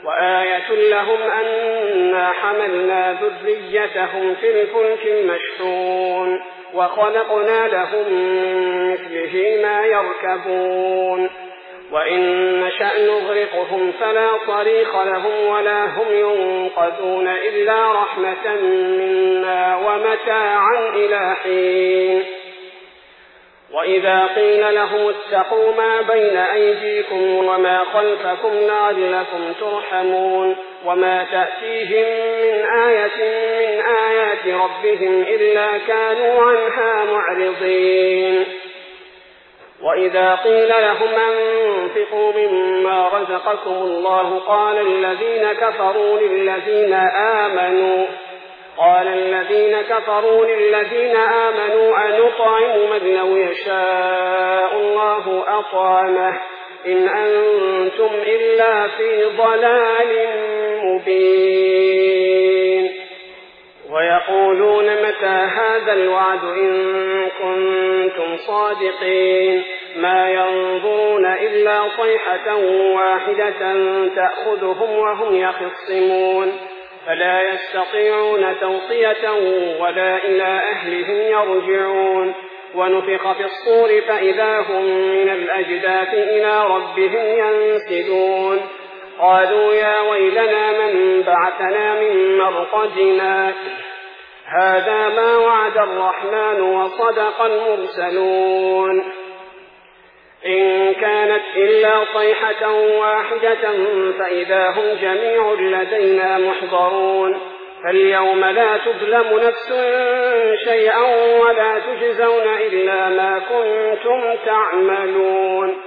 وآية لهم أنا حملنا ذريتهم في الفلك المشحون وخلقنا لهم مثله ما يركبون وإن نشأ نغرقهم فلا صريخ لهم ولا هم ينقذون إلا رحمة منا ومتاعا إلى حين. وإذا قيل لهم اتقوا ما بين أيديكم وما خلفكم لعلكم ترحمون وما تأتيهم من آية من آيات ربهم إلا كانوا عنها معرضين. وإذا قيل لهم أنفقوا مما رزقكم الله قال الذين كفروا للذين آمنوا أنطعم من لو يشاء الله أطعمه إن أنتم إلا في ضلال مبين. ويقولون متى هذا الوعد إن كنتم صادقين ما ينظرون إلا صيحة واحدة تأخذهم وهم يخصمون فلا يستطيعون توصية ولا إلى أهلهم يرجعون. ونفخ في الصور فإذا هم من الأجداث إلى ربهم ينسلون قالوا يا ويلنا من بعثنا من مرقدنا هذا ما وعد الرحمن وصدق المرسلون إن كانت إلا صيحة واحدة فإذا هم جميع لدينا محضرون فاليوم لا تظلم نفس شيئا ولا تجزون إلا ما كنتم تعملون